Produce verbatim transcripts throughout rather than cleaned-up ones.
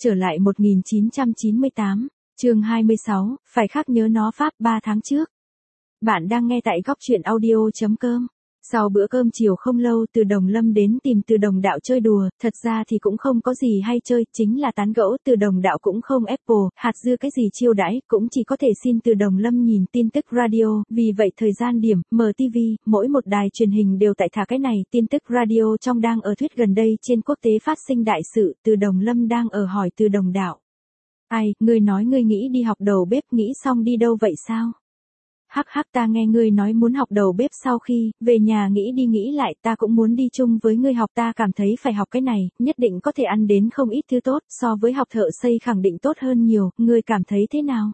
Trở lại một nghìn chín trăm chín mươi tám, chương hai mươi sáu, phải khắc nhớ nó Pháp ba tháng trước. Bạn đang nghe tại góc truyện audio.com. Sau bữa cơm chiều không lâu Từ Đồng Lâm đến tìm Từ Đồng Đạo chơi đùa, thật ra thì cũng không có gì hay chơi, chính là tán gẫu. Từ Đồng Đạo cũng không Apple, hạt dưa cái gì chiêu đãi, cũng chỉ có thể xin Từ Đồng Lâm nhìn tin tức radio, vì vậy thời gian điểm, mở ti vi, mỗi một đài truyền hình đều tại thả cái này, tin tức radio trong đang ở thuyết gần đây trên quốc tế phát sinh đại sự, Từ Đồng Lâm đang ở hỏi Từ Đồng Đạo. Ai, ngươi nói ngươi nghĩ đi học đầu bếp, nghĩ xong đi đâu vậy sao? Hắc hắc, ta nghe ngươi nói muốn học đầu bếp, sau khi về nhà nghĩ đi nghĩ lại ta cũng muốn đi chung với ngươi học, ta cảm thấy phải học cái này, nhất định có thể ăn đến không ít thứ tốt, so với học thợ xây khẳng định tốt hơn nhiều, ngươi cảm thấy thế nào?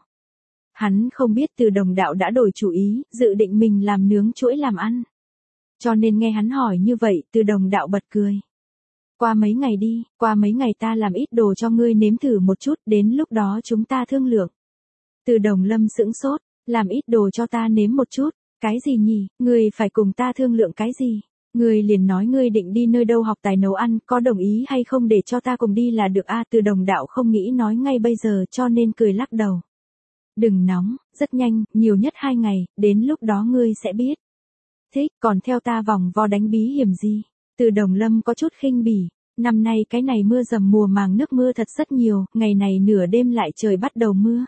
Hắn không biết Từ Đồng Đạo đã đổi chủ ý, dự định mình làm nướng chuỗi làm ăn. Cho nên nghe hắn hỏi như vậy, Từ Đồng Đạo bật cười. Qua mấy ngày đi, qua mấy ngày ta làm ít đồ cho ngươi nếm thử một chút, đến lúc đó chúng ta thương lượng. Từ Đồng Lâm sững sốt. Làm ít đồ cho ta nếm một chút, cái gì nhỉ, ngươi phải cùng ta thương lượng cái gì? Ngươi liền nói ngươi định đi nơi đâu học tài nấu ăn, có đồng ý hay không để cho ta cùng đi là được a? Từ Đồng Đạo không nghĩ nói ngay bây giờ cho nên cười lắc đầu. Đừng nóng, rất nhanh, nhiều nhất hai ngày, đến lúc đó ngươi sẽ biết. Thích, còn theo ta vòng vo đánh bí hiểm gì? Từ Đồng Lâm có chút khinh bỉ, năm nay cái này mưa dầm mùa màng nước mưa thật rất nhiều, ngày này nửa đêm lại trời bắt đầu mưa.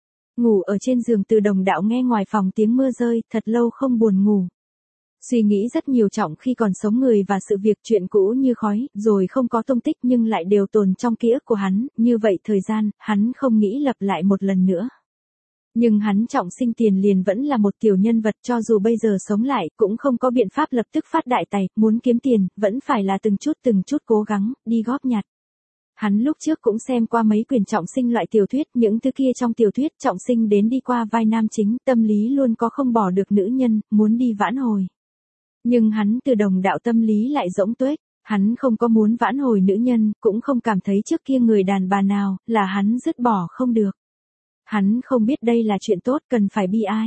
Ngủ ở trên giường Từ Đồng Đạo nghe ngoài phòng tiếng mưa rơi, thật lâu không buồn ngủ. Suy nghĩ rất nhiều trọng khi còn sống người và sự việc chuyện cũ như khói, rồi không có tung tích nhưng lại đều tồn trong ký ức của hắn, như vậy thời gian, hắn không nghĩ lặp lại một lần nữa. Nhưng hắn Trọng Sinh tiền liền vẫn là một tiểu nhân vật, cho dù bây giờ sống lại, cũng không có biện pháp lập tức phát đại tài, muốn kiếm tiền, vẫn phải là từng chút từng chút cố gắng, đi góp nhặt. Hắn lúc trước cũng xem qua mấy quyển Trọng Sinh loại tiểu thuyết, những thứ kia trong tiểu thuyết Trọng Sinh đến đi qua vai nam chính, tâm lý luôn có không bỏ được nữ nhân, muốn đi vãn hồi. Nhưng hắn Từ Đồng Đạo tâm lý lại rỗng tuếch, hắn không có muốn vãn hồi nữ nhân, cũng không cảm thấy trước kia người đàn bà nào, là hắn dứt bỏ không được. Hắn không biết đây là chuyện tốt, cần phải bi ai.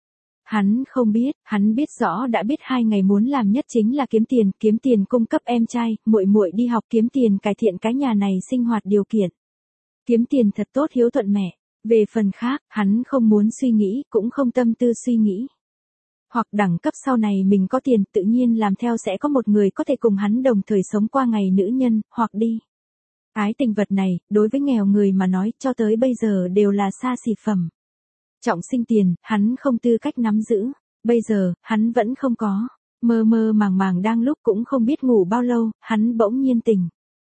Hắn không biết, hắn biết rõ đã biết hai ngày muốn làm nhất chính là kiếm tiền, kiếm tiền cung cấp em trai, muội muội đi học, kiếm tiền cải thiện cái nhà này sinh hoạt điều kiện. Kiếm tiền thật tốt hiếu thuận mẹ. Về phần khác, hắn không muốn suy nghĩ, cũng không tâm tư suy nghĩ. Hoặc đẳng cấp sau này mình có tiền, tự nhiên làm theo sẽ có một người có thể cùng hắn đồng thời sống qua ngày nữ nhân, hoặc đi. Ái tình vật này, đối với nghèo người mà nói, cho tới bây giờ đều là xa xỉ phẩm. Trọng Sinh tiền, hắn không tư cách nắm giữ. Bây giờ, hắn vẫn không có. Mơ mơ màng màng đang lúc cũng không biết ngủ bao lâu, hắn bỗng nhiên tỉnh.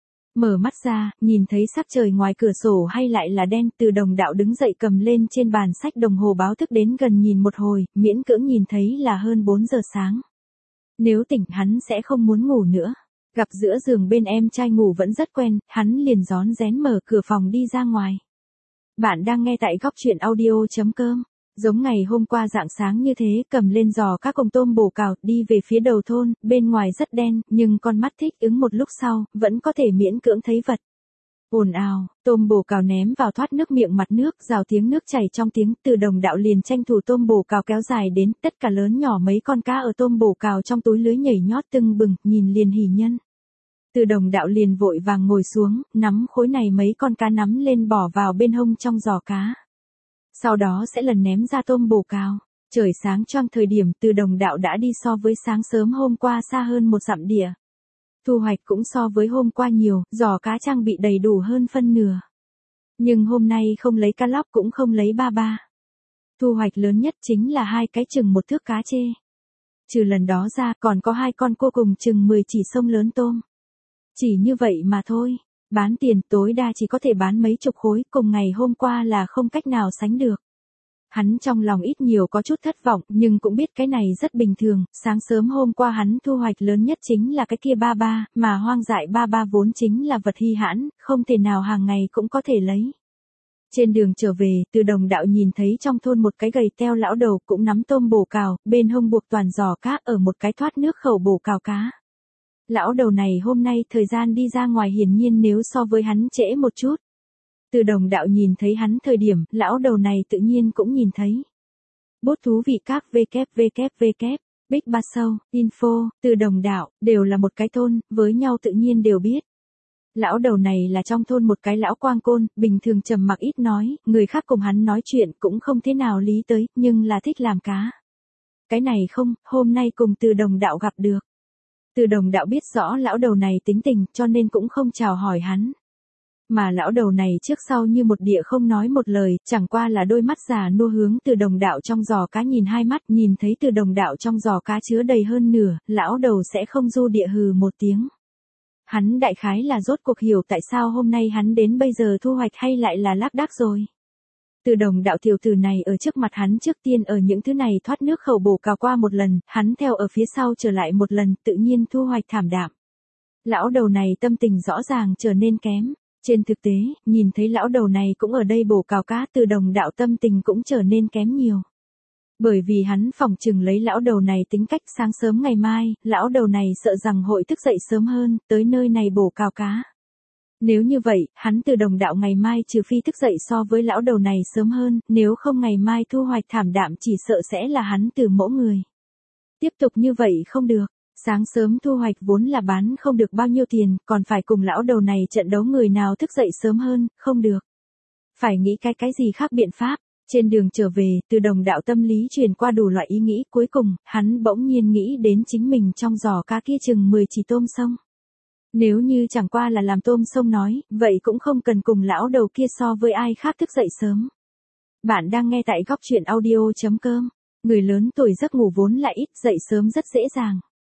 Mở mắt ra, nhìn thấy sắc trời ngoài cửa sổ hay lại là đen. Từ Đồng Đạo đứng dậy cầm lên trên bàn sách đồng hồ báo thức đến gần nhìn một hồi, miễn cưỡng nhìn thấy là hơn bốn giờ sáng. Nếu tỉnh hắn sẽ không muốn ngủ nữa. Gặp giữa giường bên em trai ngủ vẫn rất quen, hắn liền rón rén mở cửa phòng đi ra ngoài. Bạn đang nghe tại góc truyện audio.com. Giống ngày hôm qua rạng sáng như thế, cầm lên giò các cồng tôm bổ cào, đi về phía đầu thôn, bên ngoài rất đen, nhưng con mắt thích ứng một lúc sau, vẫn có thể miễn cưỡng thấy vật. Ồn ào, tôm bổ cào ném vào thoát nước miệng mặt nước, rào tiếng nước chảy trong tiếng. Từ Đồng Đạo liền tranh thủ tôm bổ cào kéo dài đến, tất cả lớn nhỏ mấy con cá ở tôm bổ cào trong túi lưới nhảy nhót tưng bừng, nhìn liền hỉ nhân. Từ Đồng Đạo liền vội vàng ngồi xuống, nắm khối này mấy con cá nắm lên bỏ vào bên hông trong giò cá. Sau đó sẽ lần ném ra tôm bổ cào. Trời sáng choang thời điểm Từ Đồng Đạo đã đi so với sáng sớm hôm qua xa hơn một dặm địa. Thu hoạch cũng so với hôm qua nhiều, giò cá trang bị đầy đủ hơn phân nửa. Nhưng hôm nay không lấy cá lóc cũng không lấy ba ba. Thu hoạch lớn nhất chính là hai cái chừng một thước cá chê. Trừ lần đó ra còn có hai con cô cùng chừng mười chỉ sông lớn tôm. Chỉ như vậy mà thôi, bán tiền tối đa chỉ có thể bán mấy chục khối, cùng ngày hôm qua là không cách nào sánh được. Hắn trong lòng ít nhiều có chút thất vọng, nhưng cũng biết cái này rất bình thường, sáng sớm hôm qua hắn thu hoạch lớn nhất chính là cái kia ba ba, mà hoang dại ba ba vốn chính là vật hy hãn, không thể nào hàng ngày cũng có thể lấy. Trên đường trở về, Từ Đồng Đạo nhìn thấy trong thôn một cái gầy teo lão đầu cũng nắm tôm bổ cào, bên hông buộc toàn giò cá ở một cái thoát nước khẩu bổ cào cá. Lão đầu này hôm nay thời gian đi ra ngoài hiển nhiên nếu so với hắn trễ một chút. Từ Đồng Đạo nhìn thấy hắn thời điểm, lão đầu này tự nhiên cũng nhìn thấy. Bốt thú vị các www, Big Ba Show, Info, Từ Đồng Đạo, đều là một cái thôn, với nhau tự nhiên đều biết. Lão đầu này là trong thôn một cái lão quang côn, bình thường trầm mặc ít nói, người khác cùng hắn nói chuyện cũng không thế nào lý tới, nhưng là thích làm cá. Cái này không, hôm nay cùng Từ Đồng Đạo gặp được. Từ Đồng Đạo biết rõ lão đầu này tính tình cho nên cũng không chào hỏi hắn. Mà lão đầu này trước sau như một địa không nói một lời, chẳng qua là đôi mắt già nua hướng Từ Đồng Đạo trong giò cá nhìn hai mắt, nhìn thấy Từ Đồng Đạo trong giò cá chứa đầy hơn nửa, lão đầu sẽ không du địa hừ một tiếng. Hắn đại khái là rốt cuộc hiểu tại sao hôm nay hắn đến bây giờ thu hoạch hay lại là lác đác rồi. Từ Đồng Đạo tiểu tử này ở trước mặt hắn trước tiên ở những thứ này thoát nước khẩu bổ cào qua một lần, hắn theo ở phía sau trở lại một lần, tự nhiên thu hoạch thảm đạm. Lão đầu này tâm tình rõ ràng trở nên kém. Trên thực tế, nhìn thấy lão đầu này cũng ở đây bổ cào cá, Từ Đồng Đạo tâm tình cũng trở nên kém nhiều. Bởi vì hắn phỏng chừng lấy lão đầu này tính cách sáng sớm ngày mai, lão đầu này sợ rằng hội thức dậy sớm hơn, tới nơi này bổ cào cá. Nếu như vậy, hắn Từ Đồng Đạo ngày mai trừ phi thức dậy so với lão đầu này sớm hơn, nếu không ngày mai thu hoạch thảm đạm chỉ sợ sẽ là hắn từ mẫu người. Tiếp tục như vậy không được. Sáng sớm thu hoạch vốn là bán không được bao nhiêu tiền, còn phải cùng lão đầu này trận đấu người nào thức dậy sớm hơn, không được. Phải nghĩ cái cái gì khác biện pháp. Trên đường trở về, Từ Đồng Đạo tâm lý truyền qua đủ loại ý nghĩ, cuối cùng, hắn bỗng nhiên nghĩ đến chính mình trong giò cá kia chừng mười chỉ tôm sông. Nếu như chẳng qua là làm tôm sông nói, vậy cũng không cần cùng lão đầu kia so với ai khác thức dậy sớm. Bạn đang nghe tại góc truyện audio chấm com. Người lớn tuổi giấc ngủ vốn là ít, dậy sớm rất dễ dàng.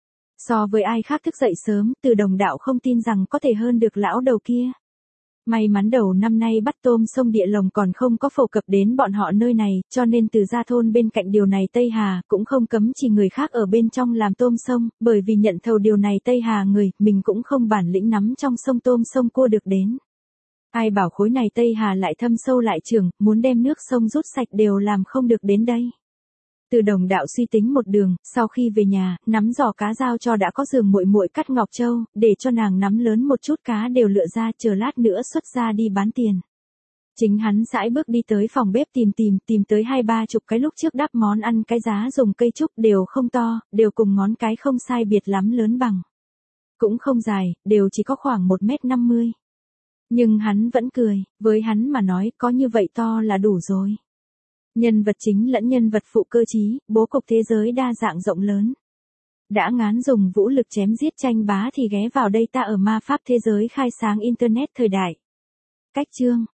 So với ai khác thức dậy sớm, Từ Đồng Đạo không tin rằng có thể hơn được lão đầu kia. May mắn đầu năm nay bắt tôm sông địa lồng còn không có phổ cập đến bọn họ nơi này, cho nên Từ gia thôn bên cạnh điều này Tây Hà cũng không cấm chỉ người khác ở bên trong làm tôm sông, bởi vì nhận thầu điều này Tây Hà người, mình cũng không bản lĩnh nắm trong sông tôm sông cua được đến. Ai bảo khối này Tây Hà lại thâm sâu lại trường, muốn đem nước sông rút sạch đều làm không được đến đây. Từ Đồng Đạo suy tính một đường, sau khi về nhà, nắm giò cá giao cho đã có giường muội muội cắt ngọc châu, để cho nàng nắm lớn một chút cá đều lựa ra, chờ lát nữa xuất ra đi bán tiền. Chính hắn sải bước đi tới phòng bếp tìm tìm, tìm tới hai ba chục cái lúc trước đắp món ăn cái giá dùng cây trúc đều không to, đều cùng ngón cái không sai biệt lắm lớn bằng. Cũng không dài, đều chỉ có khoảng một mét năm mươi. Nhưng hắn vẫn cười, với hắn mà nói có như vậy to là đủ rồi. Nhân vật chính lẫn nhân vật phụ cơ trí, bố cục thế giới đa dạng rộng lớn. Đã ngán dùng vũ lực chém giết tranh bá thì ghé vào đây ta ở ma pháp thế giới khai sáng Internet thời đại. Cách chương